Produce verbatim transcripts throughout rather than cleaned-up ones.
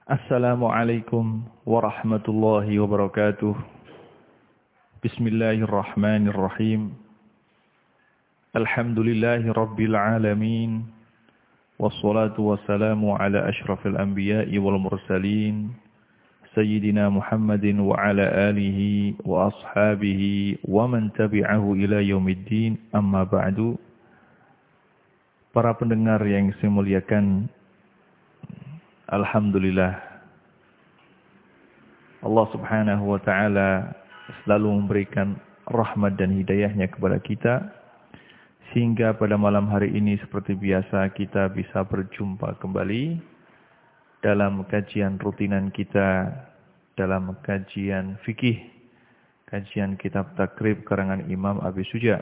Assalamualaikum warahmatullahi wabarakatuh. Bismillahirrahmanirrahim. Alhamdulillahi rabbil alamin. Wassalatu wassalamu ala ashrafil anbiya'i wal mursalin. Sayyidina Muhammadin wa ala alihi wa ashabihi wa man tabi'ahu ila yaumiddin. Amma ba'du. Para pendengar yang saya muliakan, alhamdulillah, Allah subhanahu wa ta'ala selalu memberikan rahmat dan hidayahnya kepada kita, sehingga pada malam hari ini seperti biasa kita bisa berjumpa kembali dalam kajian rutinan kita, dalam kajian fikih, kajian kitab takrib karangan Imam Abi Suja.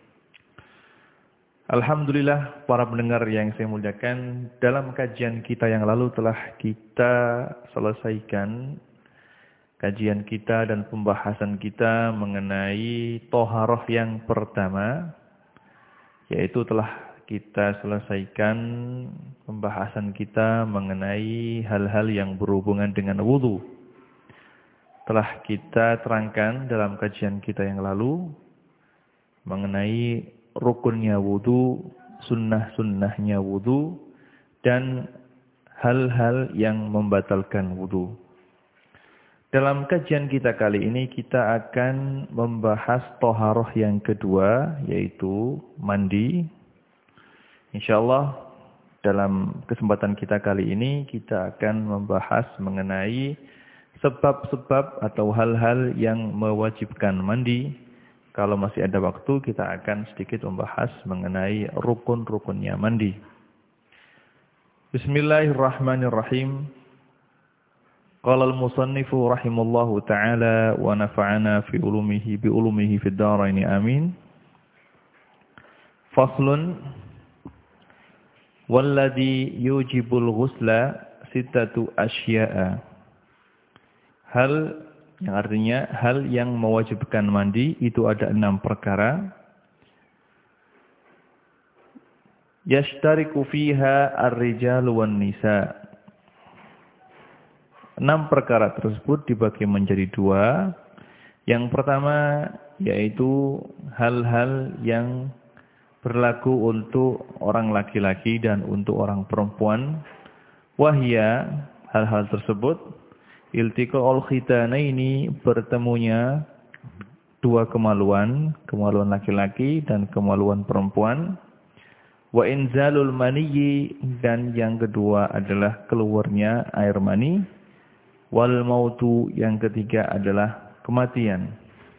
Alhamdulillah, para pendengar yang saya muliakan, dalam kajian kita yang lalu telah kita selesaikan kajian kita dan pembahasan kita mengenai toharoh yang pertama, yaitu telah kita selesaikan pembahasan kita mengenai hal-hal yang berhubungan dengan wudu. Telah kita terangkan dalam kajian kita yang lalu mengenai rukunnya wudu, sunnah-sunnahnya wudu, dan hal-hal yang membatalkan wudu. Dalam kajian kita kali ini kita akan membahas toharoh yang kedua, yaitu mandi. InsyaAllah dalam kesempatan kita kali ini kita akan membahas mengenai sebab-sebab atau hal-hal yang mewajibkan mandi. Kalau masih ada waktu, kita akan sedikit membahas mengenai rukun-rukunnya mandi. Bismillahirrahmanirrahim. Qala al-musannifu rahimallahu ta'ala wa nafa'ana fi ulumihi bi ulumihi fid dharain amin. Faslun walladhi yujibul ghusla sittatu asya'a. Hal yang artinya hal yang mewajibkan mandi itu ada enam perkara. Yashtariku fiha ar-rijal wan nisa. Enam perkara tersebut dibagi menjadi dua. Yang pertama yaitu hal-hal yang berlaku untuk orang laki-laki dan untuk orang perempuan. Wahya, hal-hal tersebut iltiqa'ul khitanaini, bertemunya dua kemaluan, kemaluan laki-laki dan kemaluan perempuan. Wa inzalul maniyyi, dan yang kedua adalah keluarnya air mani. Wal mautu, yang ketiga adalah kematian.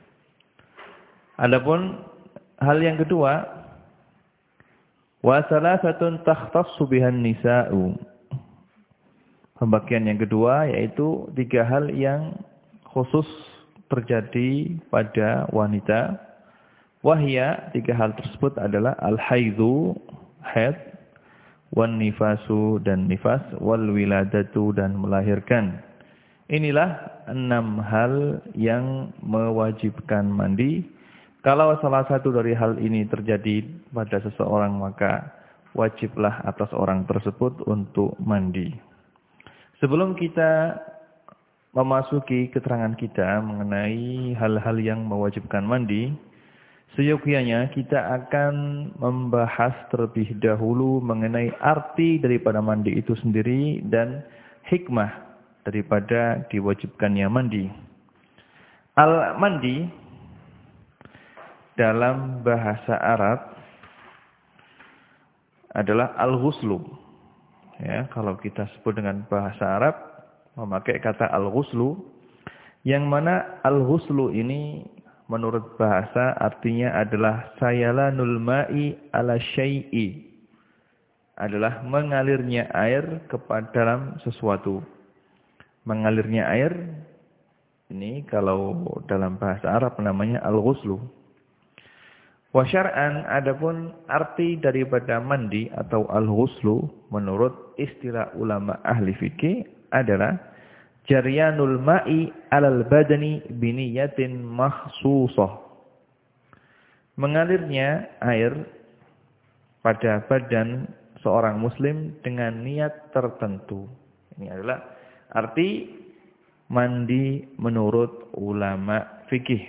Adapun hal yang kedua, wa salasatun takhtassu bihan nisa'u. Pembagian yang kedua yaitu tiga hal yang khusus terjadi pada wanita. Wahya, tiga hal tersebut adalah al-haidhu, haid, wan nifasu, dan nifas, wal wiladatu, dan melahirkan. Inilah enam hal yang mewajibkan mandi. Kalau salah satu dari hal ini terjadi pada seseorang, maka wajiblah atas orang tersebut untuk mandi. Sebelum kita memasuki keterangan kita mengenai hal-hal yang mewajibkan mandi, seyogyanya kita akan membahas terlebih dahulu mengenai arti daripada mandi itu sendiri dan hikmah daripada diwajibkannya mandi. Al-mandi dalam bahasa Arab adalah al-ghuslu. Ya, kalau kita sebut dengan bahasa Arab memakai kata al-ghuslu, yang mana al-ghuslu ini menurut bahasa artinya adalah sayalanul ma'i ala syai'i, adalah mengalirnya air kepada dalam sesuatu. Mengalirnya air ini kalau dalam bahasa Arab namanya al-ghuslu. Wa syar'an, adapun arti daripada mandi atau al-ghuslu menurut istilah ulama ahli fikih adalah jaryanul ma'i alal badani biniyatin makhsusah. Mengalirnya air pada badan seorang muslim dengan niat tertentu. Ini adalah arti mandi menurut ulama fikih.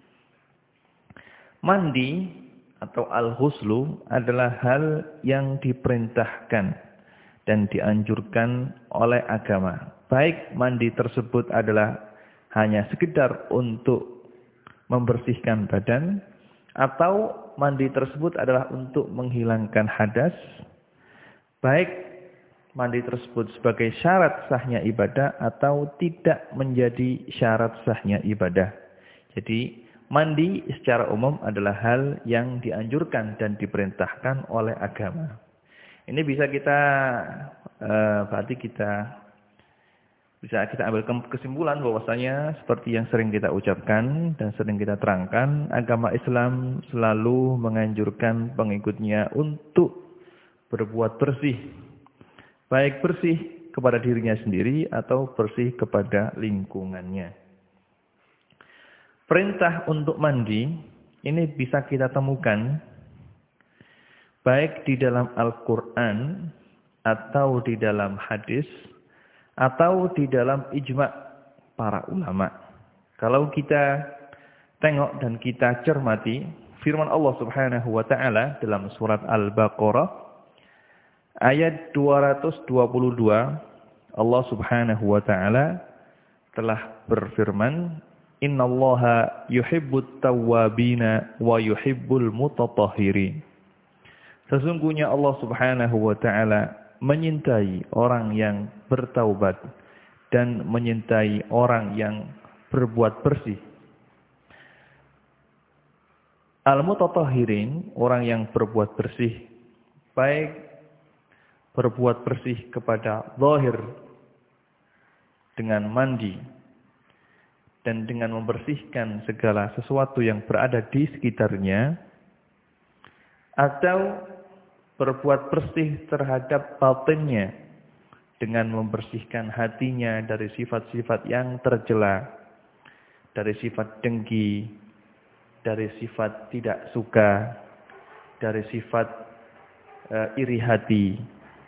Mandi atau al-ghuslu adalah hal yang diperintahkan dan dianjurkan oleh agama. Baik mandi tersebut adalah hanya sekedar untuk membersihkan badan, atau mandi tersebut adalah untuk menghilangkan hadas. Baik mandi tersebut sebagai syarat sahnya ibadah atau tidak menjadi syarat sahnya ibadah. Jadi mandi secara umum adalah hal yang dianjurkan dan diperintahkan oleh agama. Ini bisa kita, uh, berarti kita bisa kita ambil kesimpulan bahwasanya seperti yang sering kita ucapkan dan sering kita terangkan, agama Islam selalu menganjurkan pengikutnya untuk berbuat bersih. Baik bersih kepada dirinya sendiri atau bersih kepada lingkungannya. Perintah untuk mandi ini bisa kita temukan baik di dalam Al-Quran atau di dalam hadis atau di dalam ijma' para ulama. Kalau kita tengok dan kita cermati firman Allah Subhanahu wa taala dalam surat Al-Baqarah ayat dua ratus dua puluh dua, Allah Subhanahu wa taala telah berfirman, "Innallaha yuhibbut tawwabina wa yuhibbul mutatahhirin." Sesungguhnya Allah Subhanahu wa taala menyintai orang yang bertaubat dan menyintai orang yang berbuat bersih. Al-mutatahhirin, orang yang berbuat bersih, baik berbuat bersih kepada zahir dengan mandi dan dengan membersihkan segala sesuatu yang berada di sekitarnya, atau berbuat bersih terhadap batinnya dengan membersihkan hatinya dari sifat-sifat yang tercela, dari sifat dengki, dari sifat tidak suka, dari sifat uh, iri hati,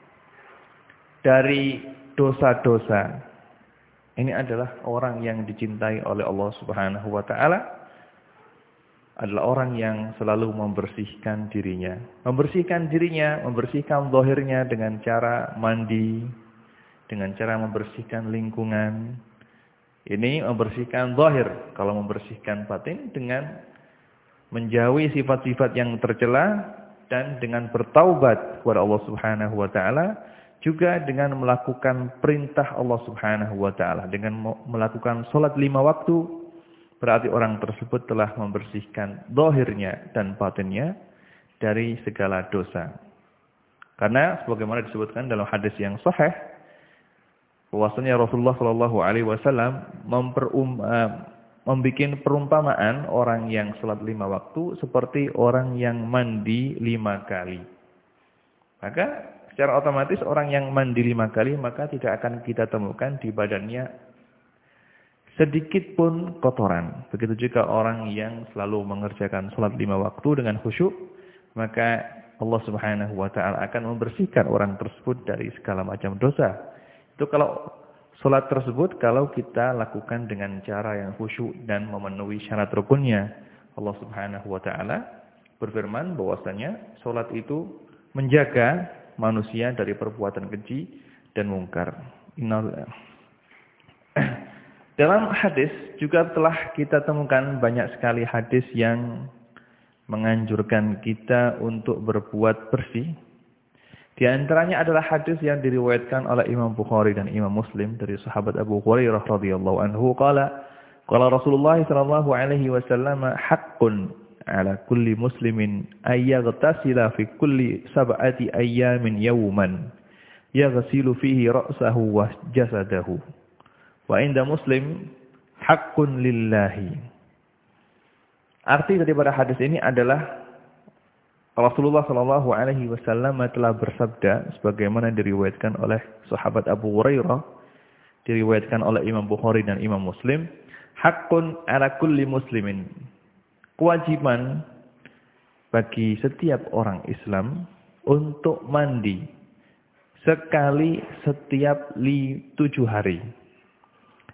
dari dosa-dosa. Ini adalah orang yang dicintai oleh Allah Subhanahu wa taala, adalah orang yang selalu membersihkan dirinya. Membersihkan dirinya, membersihkan zahirnya dengan cara mandi, dengan cara membersihkan lingkungan. Ini membersihkan zahir. Kalau membersihkan batin dengan menjauhi sifat-sifat yang tercela dan dengan bertaubat kepada Allah Subhanahu wa taala, juga dengan melakukan perintah Allah Subhanahu wa taala, dengan melakukan salat lima waktu. Berarti orang tersebut telah membersihkan zahirnya dan batinnya dari segala dosa. Karena sebagaimana disebutkan dalam hadis yang sahih, bahwasanya Rasulullah shallallahu alaihi wasallam memperum, uh, membuat perumpamaan orang yang salat lima waktu seperti orang yang mandi lima kali. Maka secara otomatis orang yang mandi lima kali maka tidak akan kita temukan di badannya sedikit pun kotoran. Begitu juga orang yang selalu mengerjakan salat lima waktu dengan khusyuk, maka Allah Subhanahu wa taala akan membersihkan orang tersebut dari segala macam dosa. Itu kalau salat tersebut kalau kita lakukan dengan cara yang khusyuk dan memenuhi syarat rukunnya. Allah Subhanahu wa taala berfirman bahwasanya salat itu menjaga manusia dari perbuatan keji dan mungkar. Innal Dalam hadis juga telah kita temukan banyak sekali hadis yang menganjurkan kita untuk berbuat bersih. Di antaranya adalah hadis yang diriwayatkan oleh Imam Bukhari dan Imam Muslim dari sahabat Abu Hurairah radhiyallahu anhu qala qala Rasulullah sallallahu alaihi wasallam haqqun ala kulli muslimin ay yaghtasila fi kulli sab'ati ayyamin yawman yaghsilu fihi ra'sahu wa jasadahu. Wa inda Muslim haqqun lillahi. Arti daripada hadis ini adalah Rasulullah sallallahu alaihi wasallam telah bersabda sebagaimana diriwayatkan oleh sahabat Abu Hurairah, diriwayatkan oleh Imam Bukhari dan Imam Muslim, haqqun ala kulli muslimin. Kewajiban bagi setiap orang Islam untuk mandi sekali setiap li tujuh hari.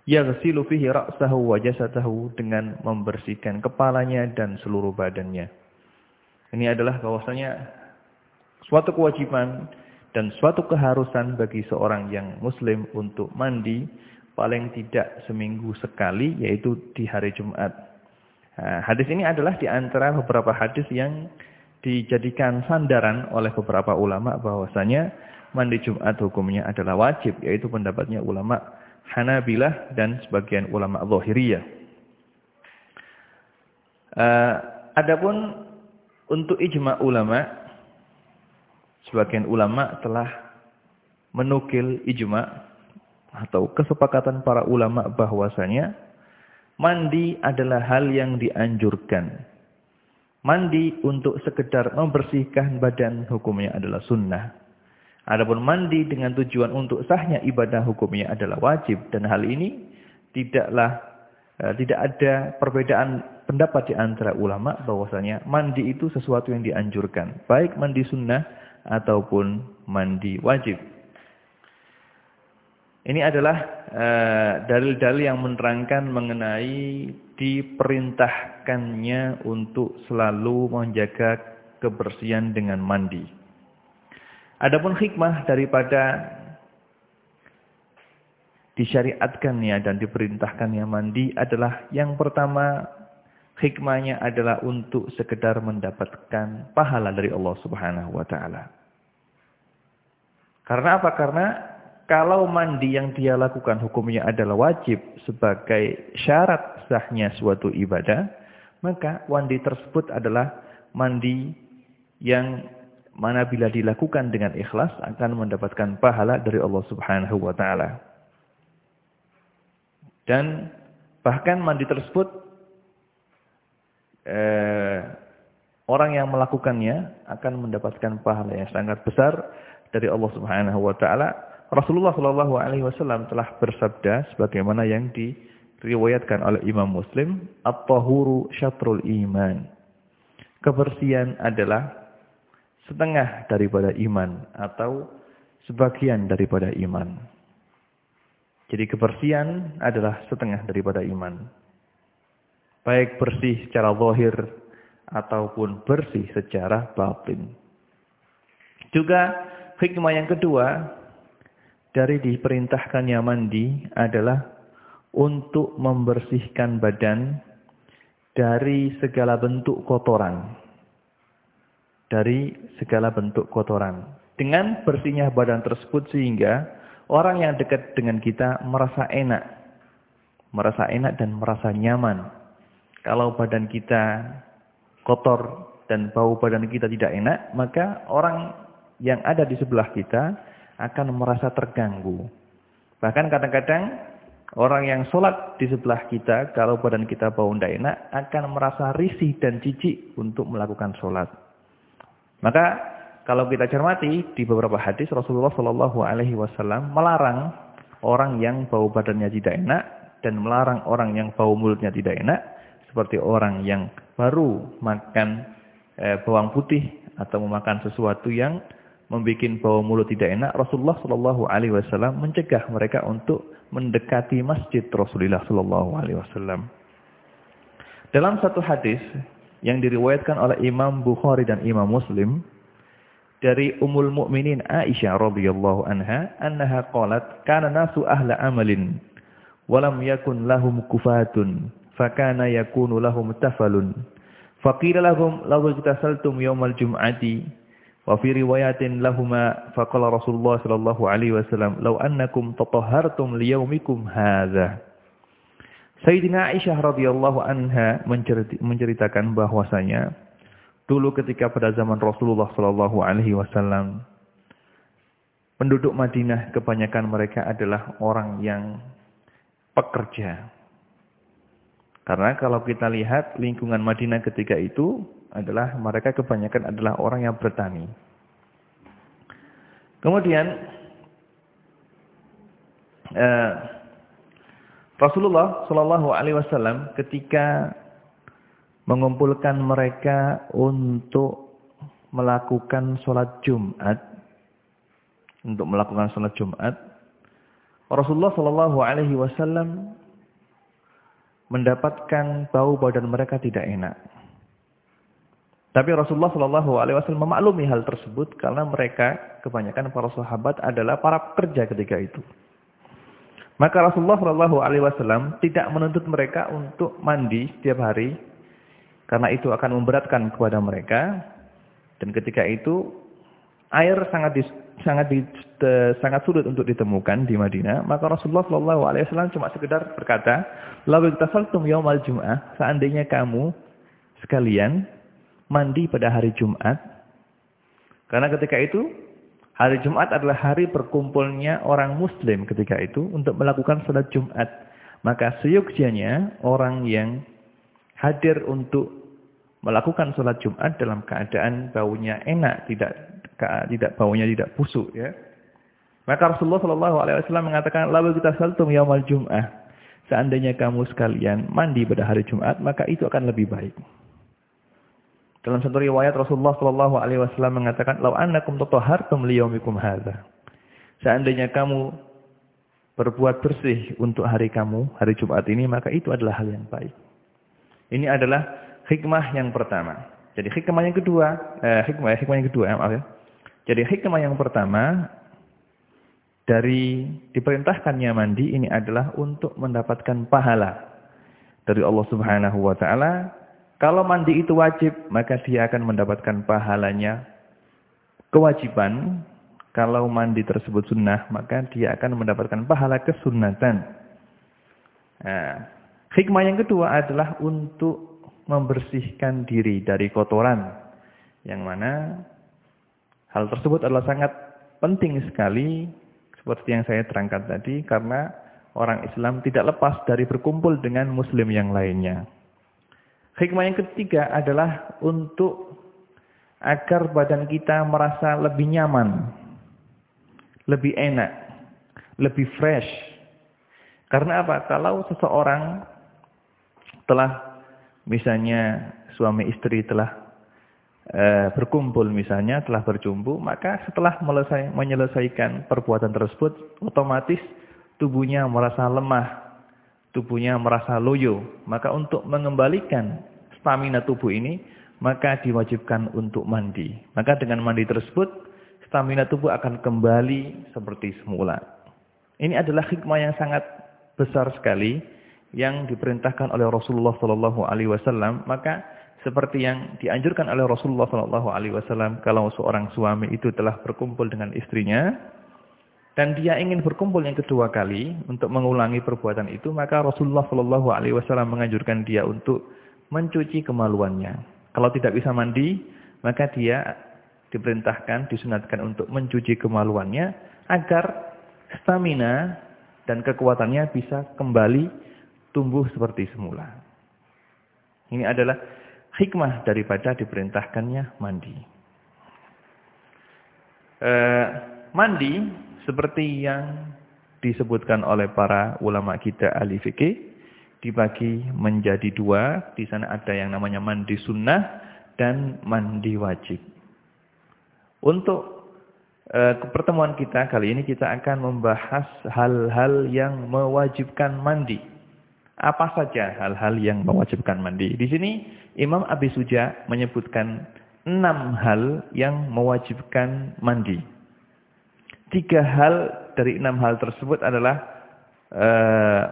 yaghsilu fihi ra'sahu wa jasadahu, dengan membersihkan kepalanya dan seluruh badannya. Ini adalah bahwasanya suatu kewajiban dan suatu keharusan bagi seorang yang muslim untuk mandi paling tidak seminggu sekali, yaitu di hari Jumat. Nah, hadis ini adalah di antara beberapa hadis yang dijadikan sandaran oleh beberapa ulama bahwasanya mandi Jumat hukumnya adalah wajib, yaitu pendapatnya ulama Hanabilah dan sebagian ulama Zahiriyah. Uh, adapun untuk ijma ulama, sebagian ulama telah menukil ijma atau kesepakatan para ulama bahwasanya mandi adalah hal yang dianjurkan. Mandi untuk sekedar membersihkan badan hukumnya adalah sunnah. Adapun mandi dengan tujuan untuk sahnya ibadah hukumnya adalah wajib. Dan hal ini tidaklah eh, tidak ada perbedaan pendapat di antara ulama bahwasanya mandi itu sesuatu yang dianjurkan. Baik mandi sunnah ataupun mandi wajib. Ini adalah dalil-dalil uh, yang menerangkan mengenai diperintahkannya untuk selalu menjaga kebersihan dengan mandi. Adapun hikmah daripada disyariatkannya dan diperintahkannya mandi adalah yang pertama, hikmahnya adalah untuk sekedar mendapatkan pahala dari Allah Subhanahu wa taala. Karena apa? Karena kalau mandi yang dia lakukan hukumnya adalah wajib sebagai syarat sahnya suatu ibadah, maka mandi tersebut adalah mandi yang mana bila dilakukan dengan ikhlas akan mendapatkan pahala dari Allah Subhanahu wa taala. Dan bahkan mandi tersebut eh, orang yang melakukannya akan mendapatkan pahala yang sangat besar dari Allah Subhanahu wa taala. Rasulullah shallallahu alaihi wasallam telah bersabda sebagaimana yang diriwayatkan oleh Imam Muslim, "At-tahuru syatrul iman." Kebersihan adalah setengah daripada iman atau sebagian daripada iman. Jadi kebersihan adalah setengah daripada iman. Baik bersih secara zahir ataupun bersih secara batin. Juga hikmah yang kedua dari diperintahkannya mandi adalah untuk membersihkan badan dari segala bentuk kotoran. Dari segala bentuk kotoran. Dengan bersihnya badan tersebut sehingga orang yang dekat dengan kita merasa enak. Merasa enak dan merasa nyaman. Kalau badan kita kotor dan bau badan kita tidak enak, maka orang yang ada di sebelah kita akan merasa terganggu. Bahkan kadang-kadang orang yang sholat di sebelah kita, kalau badan kita bau tidak enak, akan merasa risih dan jijik untuk melakukan sholat. Maka kalau kita cermati di beberapa hadis, Rasulullah shallallahu alaihi wasallam melarang orang yang bau badannya tidak enak dan melarang orang yang bau mulutnya tidak enak, seperti orang yang baru makan eh, bawang putih atau memakan sesuatu yang membuat bau mulut tidak enak. Rasulullah shallallahu alaihi wasallam mencegah mereka untuk mendekati masjid Rasulullah shallallahu alaihi wasallam. Dalam satu hadis yang diriwayatkan oleh Imam Bukhari dan Imam Muslim dari Ummul Mukminin Aisyah radhiyallahu anha, annaha qalat kana nasu ahla amalin wa lam yakun lahum kufatun fakana yakunu lahum tafalun faqila lahum law tasaltum yawmal jum'ati. Wa fi riwayatin lahuma faqala Rasulullah sallallahu alaihi wasallam law annakum tatahhartum liyaumikum hadza. Sayyidina Aisyah radhiyallahu anha menceritakan bahwasanya dulu ketika pada zaman Rasulullah sallallahu alaihi wasallam penduduk Madinah kebanyakan mereka adalah orang yang pekerja. Karena kalau kita lihat lingkungan Madinah ketika itu adalah mereka kebanyakan adalah orang yang bertani. Kemudian eh, Rasulullah shallallahu alaihi wasallam ketika mengumpulkan mereka untuk melakukan sholat Jumat, untuk melakukan sholat Jumat, Rasulullah Shallallahu Alaihi Wasallam mendapatkan bau badan mereka tidak enak. Tapi Rasulullah Shallallahu Alaihi Wasallam memaklumi hal tersebut karena mereka kebanyakan para sahabat adalah para pekerja ketika itu. Maka Rasulullah Shallallahu Alaihi Wasallam tidak menuntut mereka untuk mandi setiap hari karena itu akan memberatkan kepada mereka. Dan ketika itu air sangat di, sangat di, de, sangat sulit untuk ditemukan di Madinah. Maka Rasulullah Shallallahu Alaihi Wasallam cuma sekedar berkata, "Lau iktasaltum yaumal jum'ah," seandainya kamu sekalian mandi pada hari Jumat. Karena ketika itu hari Jumat adalah hari berkumpulnya orang muslim ketika itu untuk melakukan salat Jumat. Maka seyogyanya orang yang hadir untuk melakukan salat Jumat dalam keadaan baunya enak, tidak tidak baunya tidak busuk ya. Maka Rasulullah Shallallahu Alaihi Wasallam mengatakan, "Lalu kita saltum yaumal Jum'ah." Seandainya kamu sekalian mandi pada hari Jumat, maka itu akan lebih baik. Dalam satu riwayat Rasulullah Shallallahu Alaihi Wasallam mengatakan, "Lau annakum tatahhartum liyaumikum hadza." Seandainya kamu berbuat bersih untuk hari kamu, hari Jumat ini, maka itu adalah hal yang baik. Ini adalah hikmah yang pertama. Jadi hikmah yang kedua, eh, hikmah, hikmah yang kedua, maaf ya. Jadi hikmah yang pertama dari diperintahkannya mandi ini adalah untuk mendapatkan pahala dari Allah Subhanahu wa taala. Kalau mandi itu wajib, maka dia akan mendapatkan pahalanya kewajiban. Kalau mandi tersebut sunnah, maka dia akan mendapatkan pahala kesunnatan. Nah, hikmah yang kedua adalah untuk membersihkan diri dari kotoran. Yang mana hal tersebut adalah sangat penting sekali, seperti yang saya terangkan tadi, karena orang Islam tidak lepas dari berkumpul dengan muslim yang lainnya. Hikmah yang ketiga adalah untuk agar badan kita merasa lebih nyaman, lebih enak, lebih fresh. Karena apa? Kalau seseorang telah, misalnya suami istri telah e, berkumpul misalnya, telah berjumpa, maka setelah melesai, menyelesaikan perbuatan tersebut, otomatis tubuhnya merasa lemah. Tubuhnya merasa loyo, maka untuk mengembalikan stamina tubuh ini, maka diwajibkan untuk mandi. Maka dengan mandi tersebut, stamina tubuh akan kembali seperti semula. Ini adalah hikmah yang sangat besar sekali, yang diperintahkan oleh Rasulullah Shallallahu Alaihi Wasallam. Maka seperti yang dianjurkan oleh Rasulullah Shallallahu Alaihi Wasallam, kalau seorang suami itu telah berkumpul dengan istrinya, dan dia ingin berkumpul yang kedua kali untuk mengulangi perbuatan itu, maka Rasulullah Shallallahu Alaihi Wasallam menganjurkan dia untuk mencuci kemaluannya. Kalau tidak bisa mandi, maka dia diperintahkan, disunatkan untuk mencuci kemaluannya agar stamina dan kekuatannya bisa kembali tumbuh seperti semula. Ini adalah hikmah daripada diperintahkannya mandi. Eh, mandi seperti yang disebutkan oleh para ulama kita ahli fikih, dibagi menjadi dua. Di sana ada yang namanya mandi sunnah dan mandi wajib. Untuk e, pertemuan kita kali ini kita akan membahas hal-hal yang mewajibkan mandi. Apa saja hal-hal yang mewajibkan mandi? Di sini Imam Abi Suja menyebutkan enam hal yang mewajibkan mandi. Tiga hal dari enam hal tersebut adalah uh,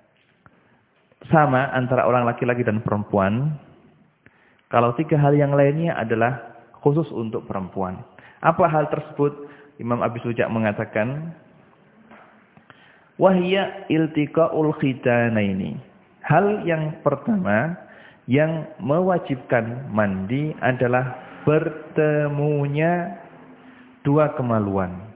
sama antara orang laki-laki dan perempuan. Kalau tiga hal yang lainnya adalah khusus untuk perempuan. Apa hal tersebut? Imam Abi Suja mengatakan, wahya iltiqaul khitanaini. Hal yang pertama yang mewajibkan mandi adalah bertemunya dua kemaluan.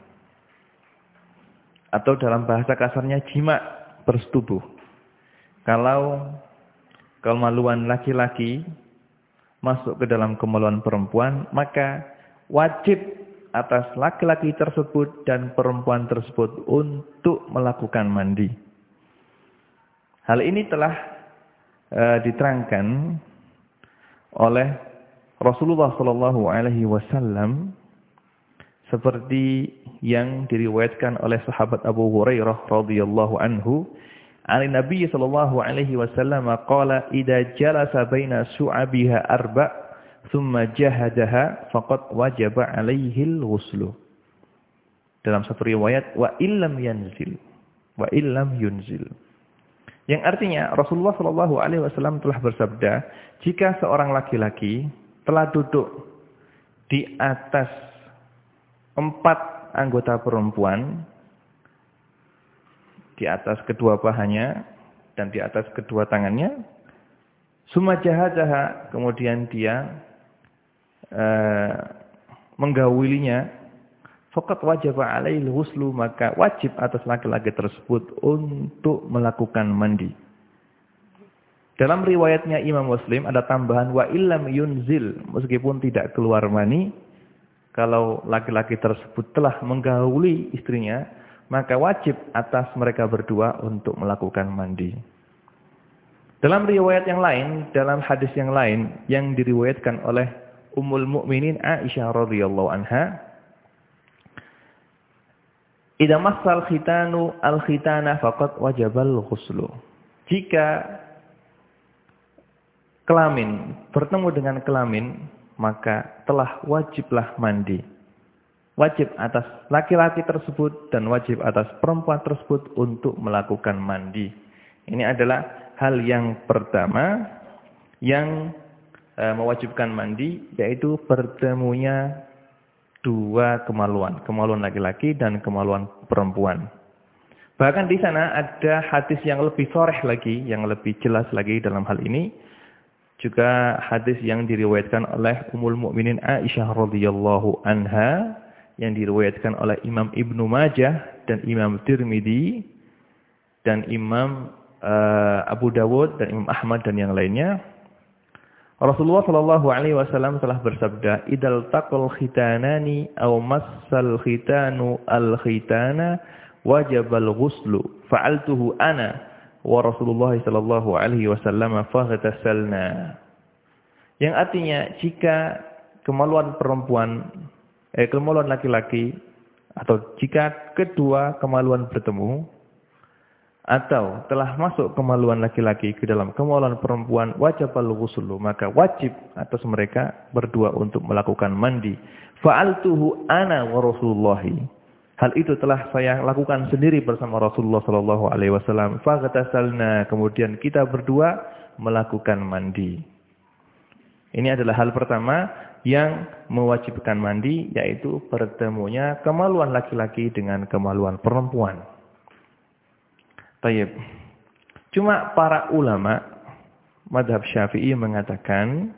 Atau dalam bahasa kasarnya jima, bersetubuh. Kalau kemaluan laki-laki masuk ke dalam kemaluan perempuan, maka wajib atas laki-laki tersebut dan perempuan tersebut untuk melakukan mandi. Hal ini telah e, diterangkan oleh Rasulullah Shallallahu Alaihi Wasallam seperti yang diriwayatkan oleh sahabat Abu Hurairah radhiyallahu anhu, "An Nabi sallallahu alaihi wasallam qala idza jalasa baina su'abiha arba' thumma jahadaha faqad wajaba 'alaihi al-ghuslu." Dalam satu riwayat, wa illam yanzil, wa illam yunzil. Yang artinya Rasulullah sallallahu alaihi wasallam telah bersabda, jika seorang laki-laki telah duduk di atas empat anggota perempuan, di atas kedua pahanya dan di atas kedua tangannya, summa jahazaha, kemudian dia uh, menggaulinya, faqad wajaba alaihil ghuslu, maka wajib atas laki-laki tersebut untuk melakukan mandi. Dalam riwayatnya Imam Muslim ada tambahan wa illam yunzil, meskipun tidak keluar mani, kalau laki-laki tersebut telah menggauli istrinya, maka wajib atas mereka berdua untuk melakukan mandi. Dalam riwayat yang lain, dalam hadis yang lain yang diriwayatkan oleh Ummul Mukminin Aisyah radhiyallahu anha, "Idza massal khitanu al-khitana faqad wajabal ghuslu." Jika kelamin bertemu dengan kelamin, maka telah wajiblah mandi. Wajib atas laki-laki tersebut dan wajib atas perempuan tersebut untuk melakukan mandi. Ini adalah hal yang pertama yang e, mewajibkan mandi, yaitu bertemunya dua kemaluan, kemaluan laki-laki dan kemaluan perempuan. Bahkan di sana ada hadis yang lebih sharih lagi, yang lebih jelas lagi dalam hal ini. Juga hadis yang diriwayatkan oleh Ummul Mukminin Aisyah radhiyallahu anha, yang diriwayatkan oleh Imam Ibnu Majah dan Imam Tirmidzi dan Imam uh, Abu Dawud dan Imam Ahmad dan yang lainnya. Rasulullah sallallahu alaihi wasallam telah bersabda, "Idal taqal khitanani aw massal khitanu al-khitana wajabal ghuslu. Fa'altuhu ana wa Rasulullah sallallahu alaihi wasallam faghtasalna." Yang artinya, jika kemaluan perempuan eh kemaluan laki-laki atau jika kedua kemaluan bertemu atau telah masuk kemaluan laki-laki ke dalam kemaluan perempuan, wajibal ghuslu, maka wajib atas mereka berdua untuk melakukan mandi. Fa'altuhu ana wa Rasulullah. Hal itu telah saya lakukan sendiri bersama Rasulullah sallallahu alaihi wasallam. Faghtasalna, kemudian kita berdua melakukan mandi. Ini adalah hal pertama yang mewajibkan mandi, yaitu bertemunya kemaluan laki-laki dengan kemaluan perempuan. Tayyib. Cuma para ulama mazhab Syafi'i mengatakan,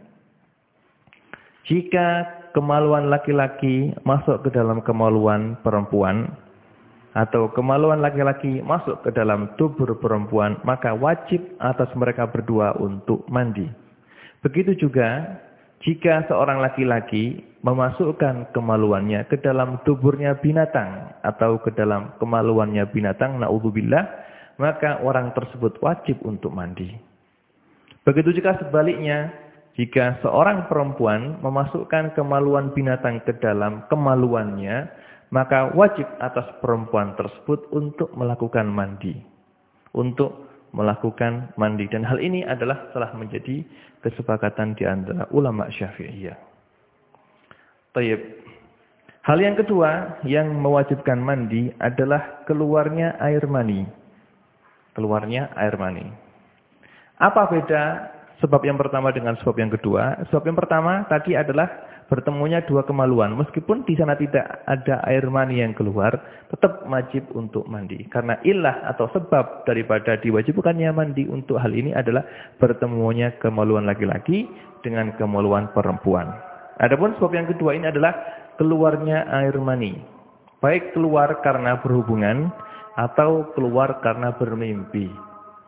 jika kemaluan laki-laki masuk ke dalam kemaluan perempuan, atau kemaluan laki-laki masuk ke dalam tubuh perempuan, maka wajib atas mereka berdua untuk mandi. Begitu juga jika seorang laki-laki memasukkan kemaluannya ke dalam tuburnya binatang atau ke dalam kemaluannya binatang, na'udzubillah, maka orang tersebut wajib untuk mandi. Begitu juga sebaliknya, jika seorang perempuan memasukkan kemaluan binatang ke dalam kemaluannya, maka wajib atas perempuan tersebut untuk melakukan mandi. Untuk melakukan mandi. Dan hal ini adalah telah menjadi kesepakatan di antara ulama Syafi'iyah. Tayyib. Hal yang kedua yang mewajibkan mandi adalah keluarnya air mani. Keluarnya air mani. Apa beda sebab yang pertama dengan sebab yang kedua? Sebab yang pertama tadi adalah bertemunya dua kemaluan. Meskipun di sana tidak ada air mani yang keluar, tetap wajib untuk mandi. Karena illah atau sebab daripada diwajibkannya mandi untuk hal ini adalah bertemunya kemaluan laki-laki dengan kemaluan perempuan. Adapun sebab yang kedua ini adalah keluarnya air mani. Baik keluar karena berhubungan atau keluar karena bermimpi.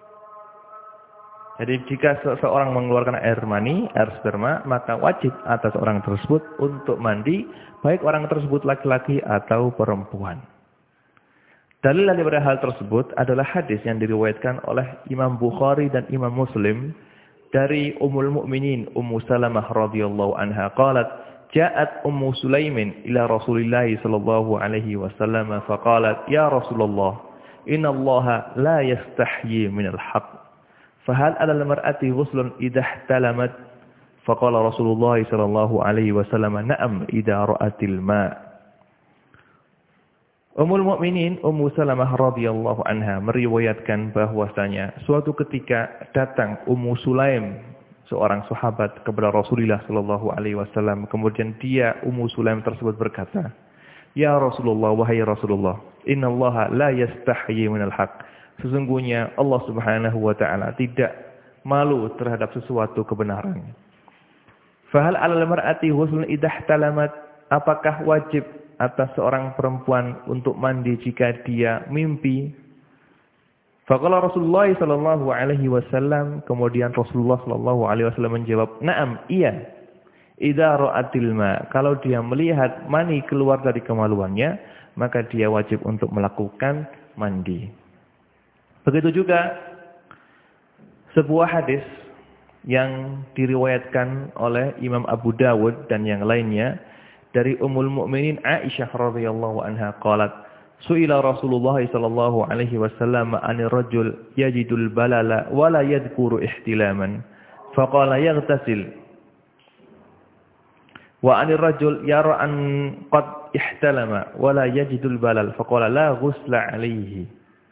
Jadi jika seseorang mengeluarkan air mani, air sperma, maka wajib atas orang tersebut untuk mandi, baik orang tersebut laki-laki atau perempuan. Dalil daripada hal tersebut adalah hadis yang diriwayatkan oleh Imam Bukhari dan Imam Muslim dari Ummul Mukminin Ummu Salamah radhiyallahu anha qalat, ja'at Ummu Sulaimin ila Rasulillah sallallahu alaihi wasallam faqalat ya Rasulullah inna Allah la yastahyi min al-haqq fahal 'ala al-mar'ati ghuslun idha ihtalamat faqala Rasulullah sallallahu alaihi wasallam na'am idha ra'atil ma'. Ummul Mukminin Ummu Salamah radhiyallahu anha meriwayatkan bahwasanya suatu ketika datang Ummu Sulaim, seorang sahabat, kepada Rasulullah sallallahu alaihi wasallam. Kemudian dia, Ummu Sulaim tersebut, berkata, "Ya Rasulullah, wahai Rasulullah, innallaha la yastahyi minal haqq." Sesungguhnya Allah Subhanahu wa taala tidak malu terhadap sesuatu kebenaran. Fahal 'alal mar'ati ghuslun idha ihtalamat? Apakah wajib atas seorang perempuan untuk mandi jika dia mimpi? Faqala Rasulullah sallallahu alaihi wasallam, kemudian Rasulullah sallallahu alaihi wasallam menjawab, "Na'am, iya. Idza ra'atil ma." Kalau dia melihat mani keluar dari kemaluannya, maka dia wajib untuk melakukan mandi. Begitu juga sebuah hadis yang diriwayatkan oleh Imam Abu Dawud dan yang lainnya dari Ummul Mukminin Aisyah radhiyallahu anha qalat, su'ila Rasulullah sallallahu alaihi wasallam 'anil rajul yajidul balala wa la yadhkuru ihtilaman faqala yaghtasil wa 'anil rajul yara an qad ihtalama wa la yajidul balal faqala la ghusla 'alaihi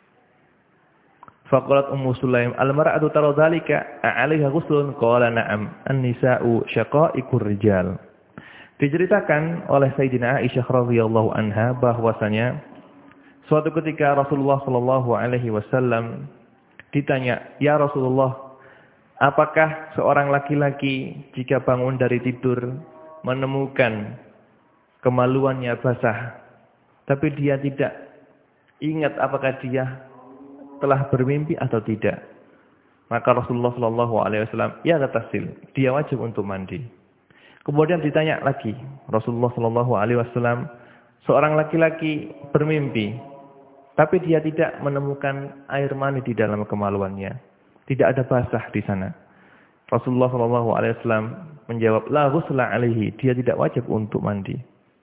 faqalat Ummu Sulaim al-mar'atu tara dhalika 'alaiha ghuslun qala na'am an-nisa'u syaqa'iqur rijal. Diceritakan oleh Sayyidina Aisyah radhiyallahu anha bahwasanya suatu ketika Rasulullah sallallahu alaihi wasallam ditanya, "Ya Rasulullah, apakah seorang laki-laki jika bangun dari tidur menemukan kemaluannya basah, tapi dia tidak ingat apakah dia telah bermimpi atau tidak?" Maka Rasulullah sallallahu alaihi wasallam, "Ya tasil, dia wajib untuk mandi." Kemudian ditanya lagi Rasulullah sallallahu alaihi wasallam, seorang laki-laki bermimpi tapi dia tidak menemukan air mani di dalam kemaluannya, tidak ada basah di sana. Rasulullah sallallahu alaihi wasallam menjawab, la ghusla alaihi, dia tidak wajib untuk mandi.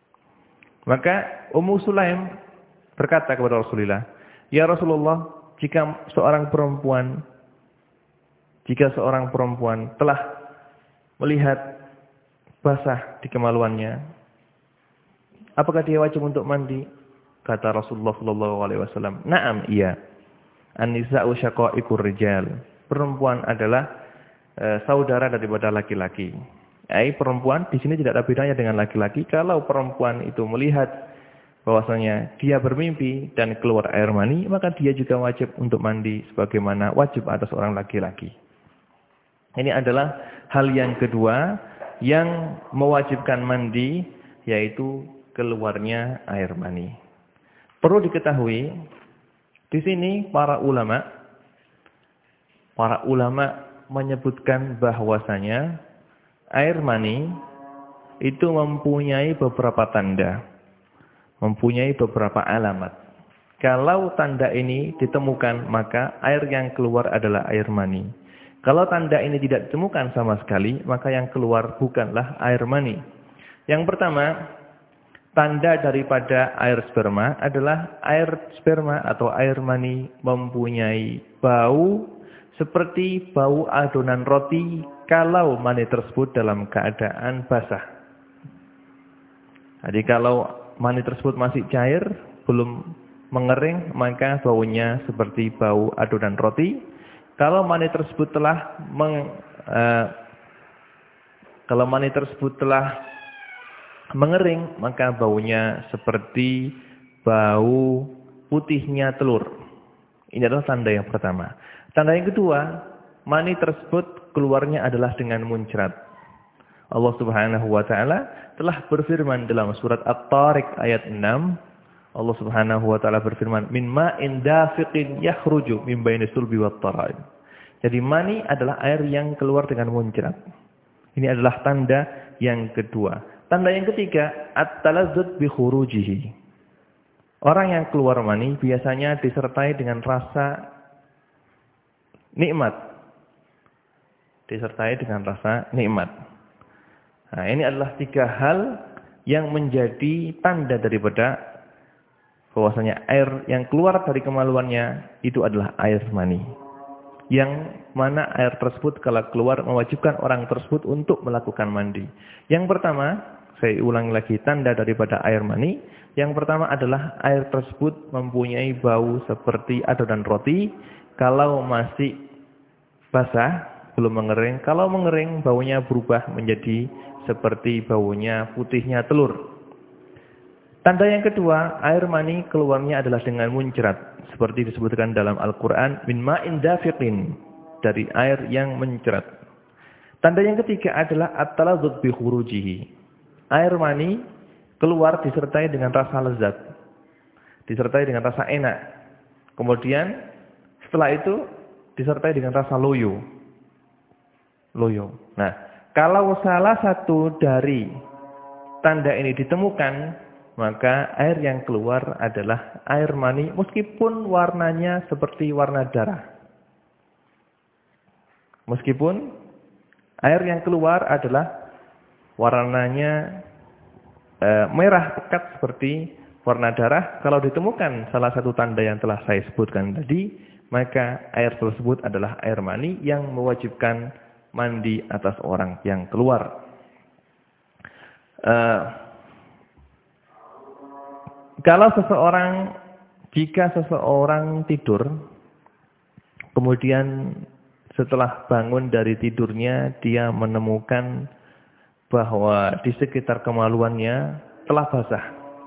Maka Ummu Sulaim berkata kepada Rasulullah, "Ya Rasulullah, jika seorang perempuan jika seorang perempuan telah melihat basah di kemaluannya, apakah dia wajib untuk mandi?" Kata Rasulullah sallallahu alaihi wasallam, "Na'am, iya. An-nisa'u syaqa'iqur rijal." Perempuan adalah e, saudara daripada laki-laki. Ai perempuan di sini tidak ada bedanya dengan laki-laki. Kalau perempuan itu melihat bahwasanya dia bermimpi dan keluar air mani, maka dia juga wajib untuk mandi sebagaimana wajib atas orang laki-laki. Ini adalah hal yang kedua yang mewajibkan mandi, yaitu keluarnya air mani. Perlu diketahui, di sini para ulama, para ulama menyebutkan bahwasanya air mani itu mempunyai beberapa tanda, mempunyai beberapa alamat. Kalau tanda ini ditemukan, maka air yang keluar adalah air mani. Kalau tanda ini tidak ditemukan sama sekali, maka yang keluar bukanlah air mani. Yang pertama, tanda daripada air sperma adalah air sperma atau air mani mempunyai bau seperti bau adonan roti kalau mani tersebut dalam keadaan basah. Jadi kalau mani tersebut masih cair, belum mengering, maka baunya seperti bau adonan roti. Kalau mani tersebut telah meng, uh, kalau mani tersebut telah mengering, maka baunya seperti bau putihnya telur. Ini adalah tanda yang pertama. Tanda yang kedua, mani tersebut keluarnya adalah dengan muncrat. Allah Subhanahu wa taala telah berfirman dalam surat At-Tariq ayat enam. Allah Subhanahu wa taala berfirman, "Min ma'in dafiqin yakhruju min baini sulbi wat tara'ib." Jadi mani adalah air yang keluar dengan muncrat. Ini adalah tanda yang kedua. Tanda yang ketiga, at-talazzuz bi khurujihi. Orang yang keluar mani biasanya disertai dengan rasa nikmat. Disertai dengan rasa nikmat. Nah, ini adalah tiga hal yang menjadi tanda daripada bahwasanya air yang keluar dari kemaluannya itu adalah air mani. Yang mana air tersebut kalau keluar mewajibkan orang tersebut untuk melakukan mandi. Yang pertama, saya ulangi lagi tanda daripada air mani. Yang pertama adalah air tersebut mempunyai bau seperti adonan roti. Kalau masih basah, belum mengering. Kalau mengering, baunya berubah menjadi seperti baunya putihnya telur. Tanda yang kedua, air mani keluarnya adalah dengan muncrat. Seperti disebutkan dalam Al-Quran, min ma'in dafiqin, dari air yang mencerat. Tanda yang ketiga adalah at-taladzuz bi khurujihi. Air mani keluar disertai dengan rasa lezat, disertai dengan rasa enak. Kemudian setelah itu disertai dengan rasa loyo. Loyo. Nah, kalau salah satu dari tanda ini ditemukan, maka air yang keluar adalah air mani meskipun warnanya seperti warna darah. Meskipun air yang keluar adalah warnanya e, merah pekat seperti warna darah, kalau ditemukan salah satu tanda yang telah saya sebutkan tadi, maka air tersebut adalah air mani yang mewajibkan mandi atas orang yang keluar. E, Kalau seseorang, jika seseorang tidur, kemudian setelah bangun dari tidurnya, dia menemukan bahwa di sekitar kemaluannya telah basah.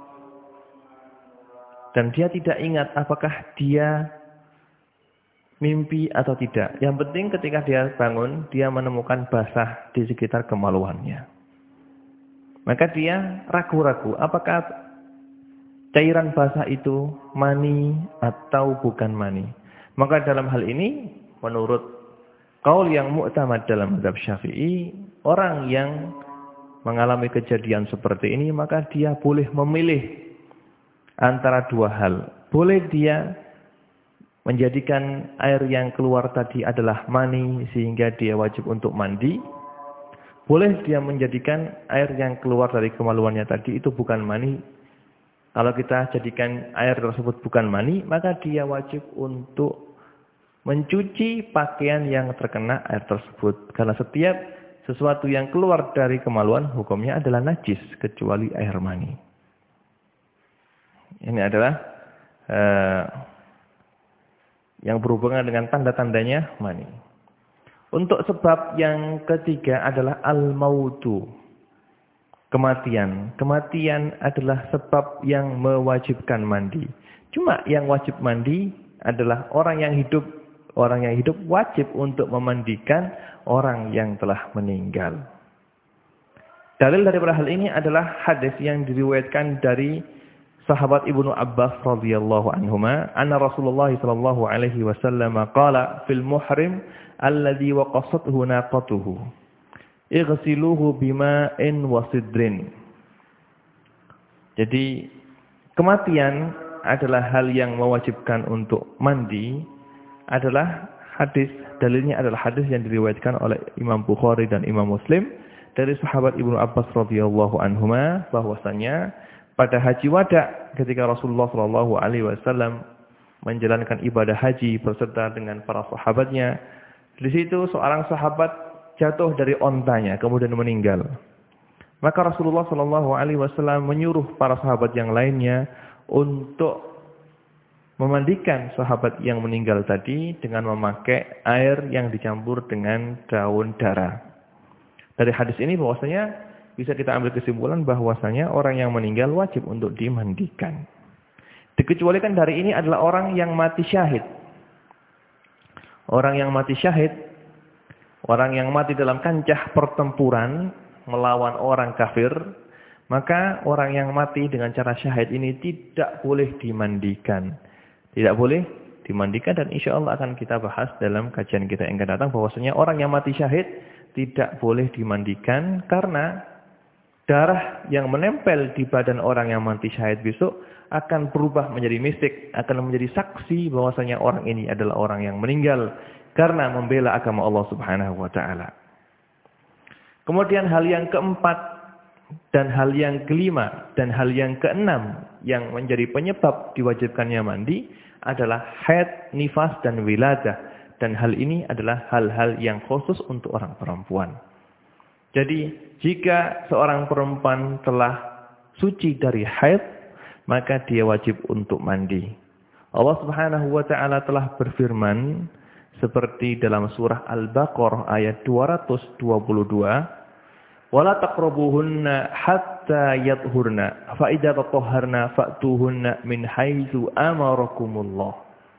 Dan dia tidak ingat apakah dia mimpi atau tidak. Yang penting ketika dia bangun, dia menemukan basah di sekitar kemaluannya. Maka dia ragu-ragu, apakah cairan basah itu mani atau bukan mani. Maka dalam hal ini, menurut qaul yang mu'tamad dalam mazhab Syafi'i, orang yang mengalami kejadian seperti ini, maka dia boleh memilih antara dua hal. Boleh dia menjadikan air yang keluar tadi adalah mani, sehingga dia wajib untuk mandi. Boleh dia menjadikan air yang keluar dari kemaluannya tadi itu bukan mani. Kalau kita jadikan air tersebut bukan mani, maka dia wajib untuk mencuci pakaian yang terkena air tersebut. Karena setiap sesuatu yang keluar dari kemaluan, hukumnya adalah najis, kecuali air mani. Ini adalah uh, yang berhubungan dengan tanda-tandanya mani. Untuk sebab yang ketiga adalah al-mautu. Kematian. Kematian adalah sebab yang mewajibkan mandi. Cuma yang wajib mandi adalah orang yang hidup. Orang yang hidup wajib untuk memandikan orang yang telah meninggal. Dalil daripada hal ini adalah hadis yang diriwayatkan dari sahabat Ibnu Abbas radhiyallahu anhuma, anna Rasulullah sallallahu alaihi wasallam qala fil muhrim alladhi waqasathu naqatuhu ighsiluhu bima'in wasidrin. Jadi kematian adalah hal yang mewajibkan untuk mandi, adalah hadis, dalilnya adalah hadis yang diriwayatkan oleh Imam Bukhari dan Imam Muslim dari sahabat Ibnu Abbas radhiyallahu anhuma, bahwasanya pada haji wada ketika Rasulullah sallallahu alaihi wasallam menjalankan ibadah haji beserta dengan para sahabatnya, di situ seorang sahabat jatuh dari ontanya, kemudian meninggal. Maka Rasulullah shallallahu alaihi wasallam menyuruh para sahabat yang lainnya untuk memandikan sahabat yang meninggal tadi dengan memakai air yang dicampur dengan daun dara. Dari hadis ini bahwasanya bisa kita ambil kesimpulan bahwasanya orang yang meninggal wajib untuk dimandikan. Dikecualikan dari ini adalah orang yang mati syahid. Orang yang mati syahid, orang yang mati dalam kancah pertempuran melawan orang kafir, maka orang yang mati dengan cara syahid ini tidak boleh dimandikan. Tidak boleh dimandikan, dan insya Allah akan kita bahas dalam kajian kita yang akan datang bahwasanya orang yang mati syahid tidak boleh dimandikan karena darah yang menempel di badan orang yang mati syahid besok akan berubah menjadi mistik, akan menjadi saksi bahwasanya orang ini adalah orang yang meninggal karena membela agama Allah Subhanahu wa taala. Kemudian hal yang keempat dan hal yang kelima dan hal yang keenam yang menjadi penyebab diwajibkannya mandi adalah haid, nifas, dan wiladah. Dan hal ini adalah hal-hal yang khusus untuk orang perempuan. Jadi jika seorang perempuan telah suci dari haid, maka dia wajib untuk mandi. Allah Subhanahu wa taala telah berfirman seperti dalam surah Al-Baqarah ayat dua ratus dua puluh dua, "Wala taqrabuhunna hatta yadhhurna, fa idza tatahharna fa'tuhunna min haitsu amarakumullah."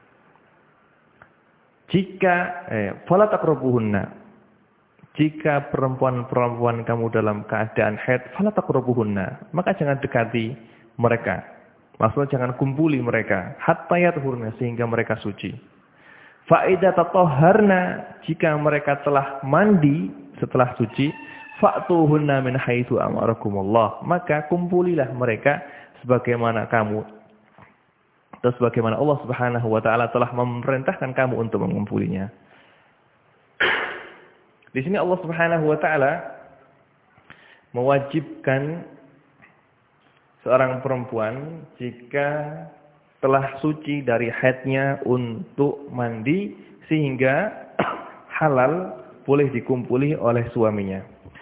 Jika eh fala taqrabuhunna, jika perempuan-perempuan kamu dalam keadaan haid, fala taqrabuhunna, maka jangan dekati mereka. Maksudnya jangan kumpuli mereka hatta yadhhurna, sehingga mereka suci. Fa idza tatahharna, jika mereka telah mandi setelah suci, fa'tuhunna min haitsu amarakumullah, maka kumpulilah mereka sebagaimana kamu atau sebagaimana Allah Subhanahu wa taala telah memerintahkan kamu untuk mengumpulinya. Di sini Allah Subhanahu wa taala mewajibkan seorang perempuan jika telah suci dari haidnya untuk mandi sehingga halal boleh dikumpuli oleh suaminya.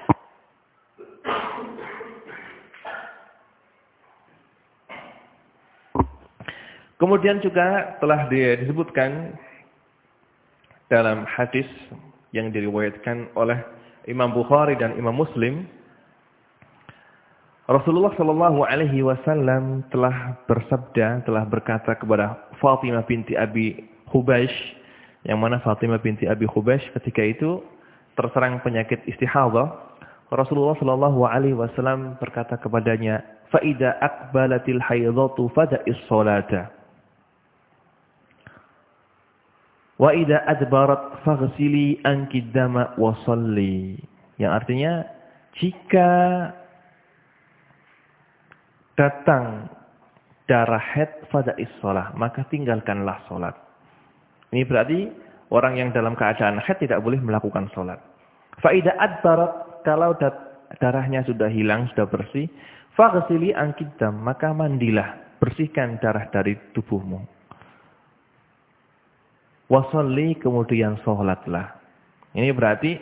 Kemudian juga telah disebutkan dalam hadis yang diriwayatkan oleh Imam Bukhari dan Imam Muslim, Rasulullah Shallallahu Alaihi Wasallam telah bersabda, telah berkata kepada Fatimah binti Abi Hubaysh, yang mana Fatimah binti Abi Hubaysh ketika itu terserang penyakit istihadah. Rasulullah Shallallahu Alaihi Wasallam berkata kepadanya, "Faida akbalatil haidatu fada'is salata. Wa idza adbarat faghsili anki dama wa shalli." Yang artinya, jika datang darah haid fada'is shalah, maka tinggalkanlah salat. Ini berarti orang yang dalam keadaan haid tidak boleh melakukan salat. Fa idza adbarat, kalau darahnya sudah hilang, sudah bersih, faghsili anki dam, maka mandilah, bersihkan darah dari tubuhmu. Wasalli, kemudian sholatlah. Ini berarti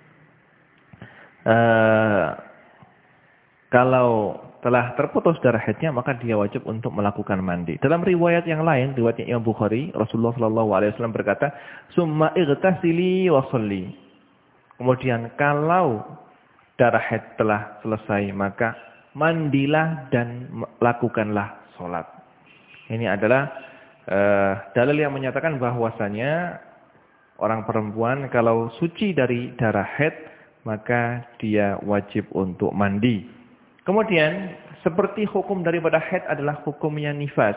uh, kalau telah terputus darah haidnya, maka dia wajib untuk melakukan mandi. Dalam riwayat yang lain, riwayatnya Imam Bukhari, Rasulullah Shallallahu Alaihi Wasallam berkata, "Summa ightasili wasalli." Kemudian kalau darah haid telah selesai, maka mandilah dan lakukanlah sholat. Ini adalah Uh, dalil yang menyatakan bahwasanya orang perempuan kalau suci dari darah haid, maka dia wajib untuk mandi. Kemudian seperti hukum daripada haid adalah hukumnya nifas.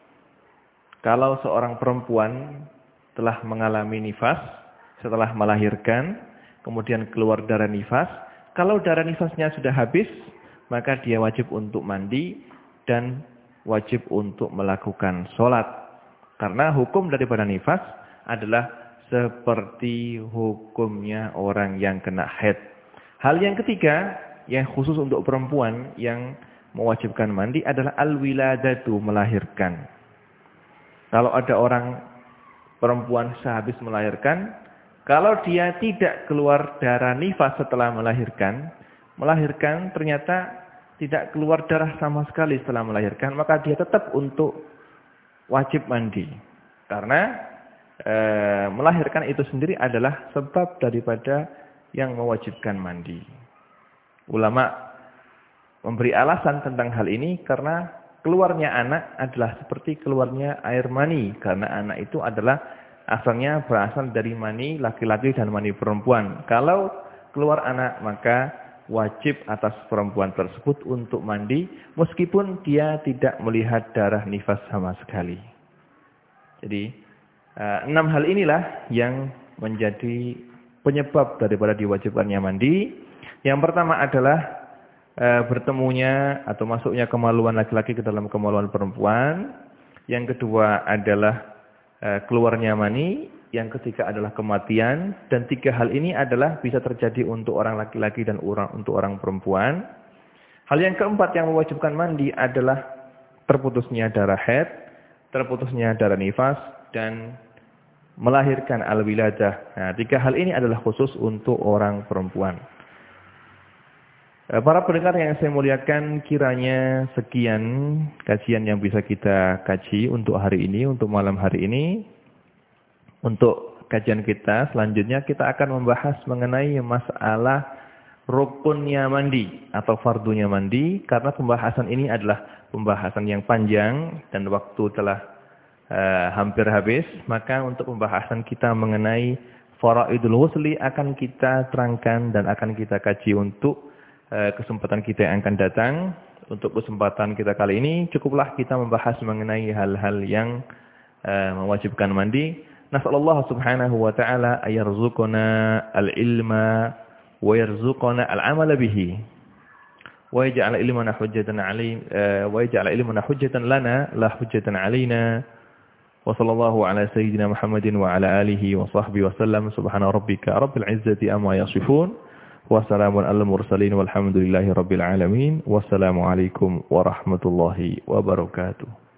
Kalau seorang perempuan telah mengalami nifas setelah melahirkan, kemudian keluar darah nifas, kalau darah nifasnya sudah habis, maka dia wajib untuk mandi dan wajib untuk melakukan sholat. Karena hukum daripada nifas adalah seperti hukumnya orang yang kena haid. Hal yang ketiga, yang khusus untuk perempuan yang mewajibkan mandi adalah al-wiladatu, melahirkan. Kalau ada orang perempuan sehabis melahirkan, kalau dia tidak keluar darah nifas setelah melahirkan, melahirkan ternyata tidak keluar darah sama sekali setelah melahirkan, maka dia tetap untuk wajib mandi. Karena e, melahirkan itu sendiri adalah sebab daripada yang mewajibkan mandi. Ulama memberi alasan tentang hal ini karena keluarnya anak adalah seperti keluarnya air mani. Karena anak itu adalah asalnya berasal dari mani laki-laki dan mani perempuan. Kalau keluar anak, maka wajib atas perempuan tersebut untuk mandi meskipun dia tidak melihat darah nifas sama sekali. Jadi enam hal inilah yang menjadi penyebab daripada diwajibkannya mandi. Yang pertama adalah e, bertemunya atau masuknya kemaluan laki-laki ke dalam kemaluan perempuan. Yang kedua adalah e, keluarnya mani. yang ketiga adalah kematian, dan tiga hal ini adalah bisa terjadi untuk orang laki-laki dan orang untuk orang perempuan. Hal yang keempat yang mewajibkan mandi adalah terputusnya darah haid, terputusnya darah nifas, dan melahirkan al-wiladah. Nah, tiga hal ini adalah khusus untuk orang perempuan. Para pendengar yang saya muliakan, kiranya sekian kajian yang bisa kita kaji untuk hari ini, untuk malam hari ini. Untuk kajian kita selanjutnya kita akan membahas mengenai masalah rukunnya mandi atau fardunya mandi, karena pembahasan ini adalah pembahasan yang panjang dan waktu telah uh, hampir habis. Maka untuk pembahasan kita mengenai faraidul ghusli akan kita terangkan dan akan kita kaji untuk kesempatan kita yang akan datang. Untuk kesempatan kita kali ini cukuplah kita membahas mengenai hal-hal yang uh, mewajibkan mandi. Nasallallahu subhanahu wa ta'ala ayarzuqana al-ilma wa yarzuqana al-amala bihi wa yaj'ala ilmana hujjatan alayna uh, wa yaj'ala ilmana hujjatan lana la hujjatan alayna. Wa sallallahu ala sayyidina Muhammadin wa ala alihi wa sahbihi wa sallam. Subhana rabbika rabbil izzati amma yasifun. Wassalamun ala mursalin walhamdulillahi rabbil alamin. Wassalamualaikum warahmatullahi wabarakatuh.